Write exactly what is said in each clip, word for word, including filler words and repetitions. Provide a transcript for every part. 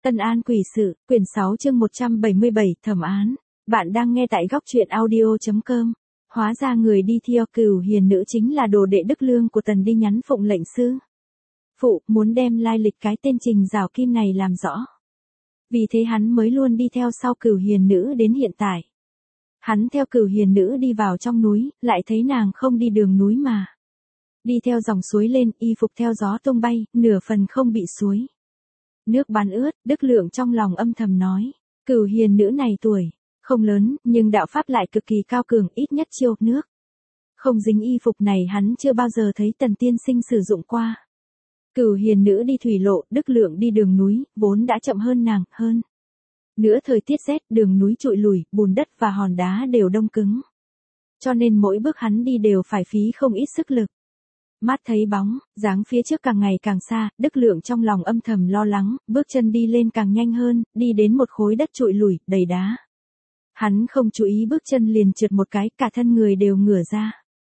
Ân An Quỷ Sự, quyển sáu chương một trăm bảy mươi bảy, thẩm án. Bạn đang nghe tại góc truyện audio chấm com. Hóa ra người đi theo Cửu Hiền nữ chính là đồ đệ Đức Lương của Tần đi nhắn phụng lệnh sư phụ, muốn đem lai lịch cái tên Trình Giảo Kim này làm rõ. Vì thế hắn mới luôn đi theo sau Cửu Hiền nữ đến hiện tại. Hắn theo Cửu Hiền nữ đi vào trong núi, lại thấy nàng không đi đường núi mà đi theo dòng suối lên, y phục theo gió tung bay, nửa phần không bị suối nước bắn ướt. Đức Lượng trong lòng âm thầm nói, Cửu Hiền nữ này tuổi không lớn, nhưng đạo pháp lại cực kỳ cao cường, ít nhất chiêu nước không dính. Y phục này hắn chưa bao giờ thấy Tần tiên sinh sử dụng qua. Cửu Hiền nữ đi thủy lộ, Đức Lượng đi đường núi, vốn đã chậm hơn nàng, hơn nữa thời tiết rét, đường núi trụi lùi, bùn đất và hòn đá đều đông cứng, cho nên mỗi bước hắn đi đều phải phí không ít sức lực. Mắt thấy bóng dáng phía trước càng ngày càng xa, Đức Lượng trong lòng âm thầm lo lắng, bước chân đi lên càng nhanh hơn, đi đến một khối đất trụi lùi, đầy đá. Hắn không chú ý bước chân liền trượt một cái, cả thân người đều ngửa ra.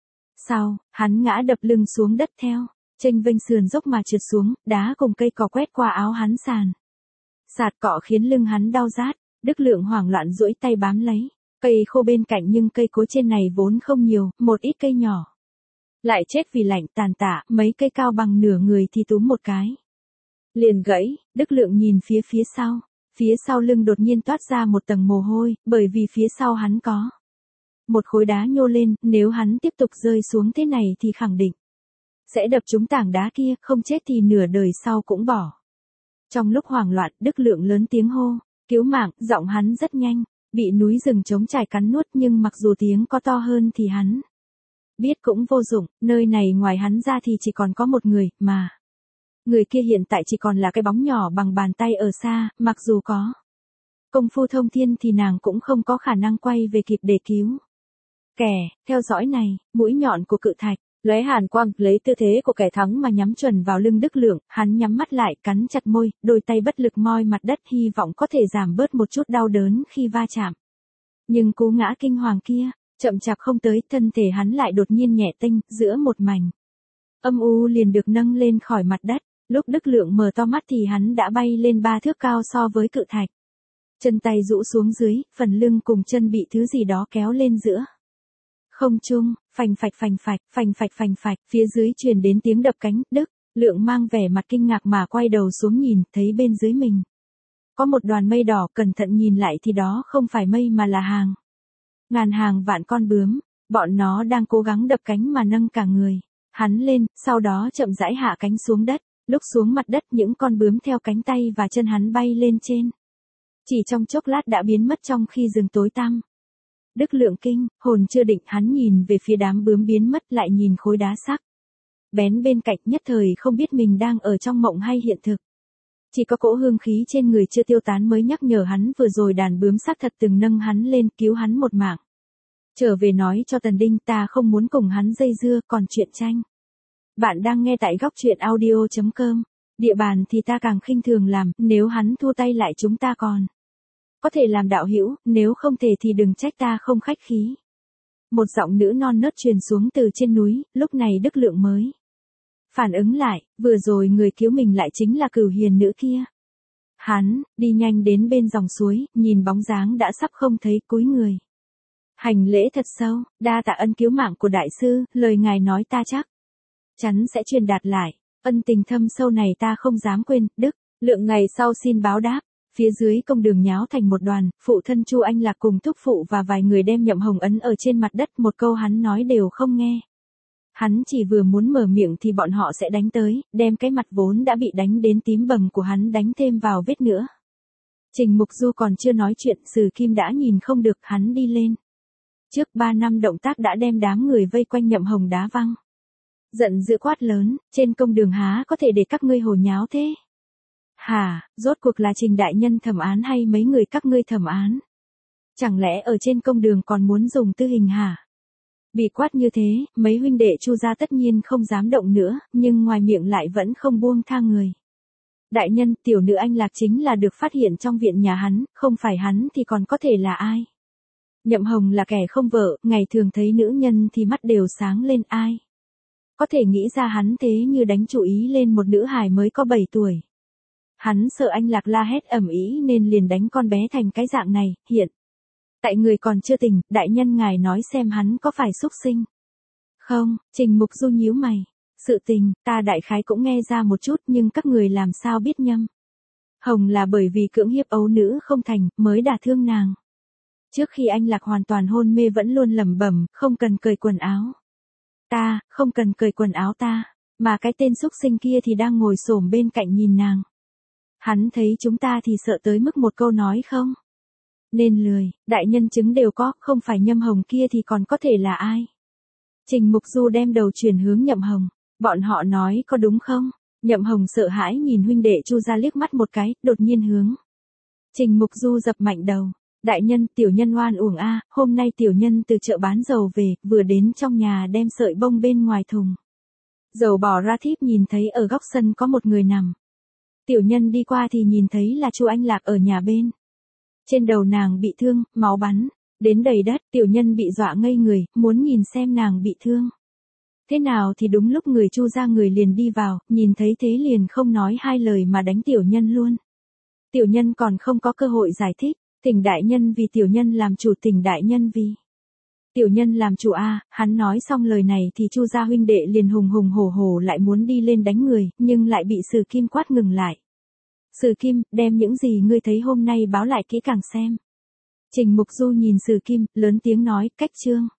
Sau, hắn ngã đập lưng xuống đất theo, chênh vênh sườn dốc mà trượt xuống, đá cùng cây cỏ quét qua áo hắn sàn. Sạt cọ khiến lưng hắn đau rát, Đức Lượng hoảng loạn duỗi tay bám lấy cây khô bên cạnh, nhưng cây cối trên này vốn không nhiều, một ít cây nhỏ lại chết vì lạnh tàn tạ, mấy cây cao bằng nửa người thì túm một cái liền gãy. Đức Lượng nhìn phía phía sau, phía sau lưng đột nhiên toát ra một tầng mồ hôi, bởi vì phía sau hắn có một khối đá nhô lên, nếu hắn tiếp tục rơi xuống thế này thì khẳng định sẽ đập trúng tảng đá kia, không chết thì nửa đời sau cũng bỏ. Trong lúc hoảng loạn, Đức Lượng lớn tiếng hô, cứu mạng, giọng hắn rất nhanh, bị núi rừng trống trải cắn nuốt, nhưng mặc dù tiếng có to hơn thì hắn biết cũng vô dụng, nơi này ngoài hắn ra thì chỉ còn có một người, mà người kia hiện tại chỉ còn là cái bóng nhỏ bằng bàn tay ở xa, mặc dù có công phu thông thiên thì nàng cũng không có khả năng quay về kịp để cứu. Kẻ theo dõi này, mũi nhọn của cự thạch lóe hàn quang, lấy tư thế của kẻ thắng mà nhắm chuẩn vào lưng Đức Lượng. Hắn nhắm mắt lại, cắn chặt môi, đôi tay bất lực moi mặt đất, hy vọng có thể giảm bớt một chút đau đớn khi va chạm. Nhưng cú ngã kinh hoàng kia chậm chạp không tới, thân thể hắn lại đột nhiên nhẹ tênh, giữa một mảnh âm u liền được nâng lên khỏi mặt đất. Lúc Đức Lượng mở to mắt thì hắn đã bay lên ba thước cao so với cự thạch. Chân tay rũ xuống dưới, phần lưng cùng chân bị thứ gì đó kéo lên giữa không trung, phành phạch phành phạch, phành phạch phành phạch, phía dưới truyền đến tiếng đập cánh. Đức Lượng mang vẻ mặt kinh ngạc mà quay đầu xuống nhìn, thấy bên dưới mình có một đoàn mây đỏ, cẩn thận nhìn lại thì đó không phải mây mà là hàng ngàn hàng vạn con bướm, bọn nó đang cố gắng đập cánh mà nâng cả người hắn lên, sau đó chậm rãi hạ cánh xuống đất. Lúc xuống mặt đất, những con bướm theo cánh tay và chân hắn bay lên trên, chỉ trong chốc lát đã biến mất trong khi rừng tối tăm. Đức Lượng kinh hồn chưa định, hắn nhìn về phía đám bướm biến mất, lại nhìn khối đá sắc bén bên cạnh, nhất thời không biết mình đang ở trong mộng hay hiện thực. Chỉ có cỗ hương khí trên người chưa tiêu tán mới nhắc nhở hắn vừa rồi đàn bướm xác thật từng nâng hắn lên, cứu hắn một mạng. Trở về nói cho Tần Đinh, ta không muốn cùng hắn dây dưa, còn chuyện tranh. Bạn đang nghe tại góc truyện audio chấm com. Địa bàn thì ta càng khinh thường làm, nếu hắn thua tay lại chúng ta còn có thể làm đạo hữu, nếu không thể thì đừng trách ta không khách khí. Một giọng nữ non nớt truyền xuống từ trên núi, lúc này Đức Lượng mới phản ứng lại, vừa rồi người cứu mình lại chính là Cửu Hiền nữ kia. Hắn đi nhanh đến bên dòng suối, nhìn bóng dáng đã sắp không thấy, cúi người hành lễ thật sâu, đa tạ ân cứu mạng của đại sư, lời ngài nói ta chắc chắn sẽ truyền đạt lại, ân tình thâm sâu này ta không dám quên. Đức Lượng ngày sau xin báo đáp. Phía dưới công đường nháo thành một đoàn, phụ thân Chu Anh Lạc cùng thúc phụ và vài người đem nhậm hồng ấn ở trên mặt đất, một câu hắn nói đều không nghe. Hắn chỉ vừa muốn mở miệng thì bọn họ sẽ đánh tới, đem cái mặt vốn đã bị đánh đến tím bầm của hắn đánh thêm vào vết nữa. Trình Mục Du còn chưa nói chuyện, Sử Kim đã nhìn không được, hắn đi lên trước ba năm động tác đã đem đám người vây quanh nhậm hồng đá văng. Giận dữ quát lớn, trên công đường há có thể để các ngươi hồ nháo thế? Hả, rốt cuộc là Trình đại nhân thẩm án hay mấy người các ngươi thẩm án? Chẳng lẽ ở trên công đường còn muốn dùng tư hình hả? Bị quát như thế, mấy huynh đệ Chu gia tất nhiên không dám động nữa, nhưng ngoài miệng lại vẫn không buông tha người. Đại nhân, tiểu nữ Anh Lạc chính là được phát hiện trong viện nhà hắn, không phải hắn thì còn có thể là ai? Nhậm Hồng là kẻ không vợ, ngày thường thấy nữ nhân thì mắt đều sáng lên, ai có thể nghĩ ra hắn thế như đánh chủ ý lên một nữ hài mới có bảy tuổi. Hắn sợ anh Lạc la hét ầm ĩ nên liền đánh con bé thành cái dạng này, hiện. Tại người còn chưa tỉnh, đại nhân ngài nói xem hắn có phải xúc sinh. Không, Trình Mục Du nhíu mày. Sự tình, ta đại khái cũng nghe ra một chút nhưng các người làm sao biết nhâm. Hồng là bởi vì cưỡng hiếp ấu nữ không thành, mới đả thương nàng. Trước khi anh Lạc hoàn toàn hôn mê vẫn luôn lẩm bẩm, không cần cởi quần áo. Ta, không cần cởi quần áo ta, mà cái tên xúc sinh kia thì đang ngồi xổm bên cạnh nhìn nàng. Hắn thấy chúng ta thì sợ tới mức một câu nói không. Nên lười, đại nhân chứng đều có, không phải Nhâm Hồng kia thì còn có thể là ai. Trình Mục Du đem đầu chuyển hướng Nhậm Hồng, bọn họ nói có đúng không? Nhậm Hồng sợ hãi nhìn huynh đệ Chu ra liếc mắt một cái, đột nhiên hướng. Trình Mục Du dập mạnh đầu, đại nhân, tiểu nhân oan uổng a, hôm nay tiểu nhân từ chợ bán dầu về, vừa đến trong nhà đem sợi bông bên ngoài thùng. Dầu bỏ ra thíp nhìn thấy ở góc sân có một người nằm. Tiểu nhân đi qua thì nhìn thấy là Chu Anh Lạc ở nhà bên. Trên đầu nàng bị thương, máu bắn, đến đầy đất, tiểu nhân bị dọa ngây người, muốn nhìn xem nàng bị thương. Thế nào thì đúng lúc người Chu ra người liền đi vào, nhìn thấy thế liền không nói hai lời mà đánh tiểu nhân luôn. Tiểu nhân còn không có cơ hội giải thích, Thỉnh đại nhân vì tiểu nhân làm chủ, Thỉnh đại nhân vì. Tiểu nhân làm chủ a, hắn nói xong lời này thì Chu gia huynh đệ liền hùng hùng hổ hổ lại muốn đi lên đánh người, nhưng lại bị Sử Kim quát ngừng lại. Sử Kim, đem những gì ngươi thấy hôm nay báo lại kỹ càng xem. Trình Mục Du nhìn Sử Kim, lớn tiếng nói, cách chương.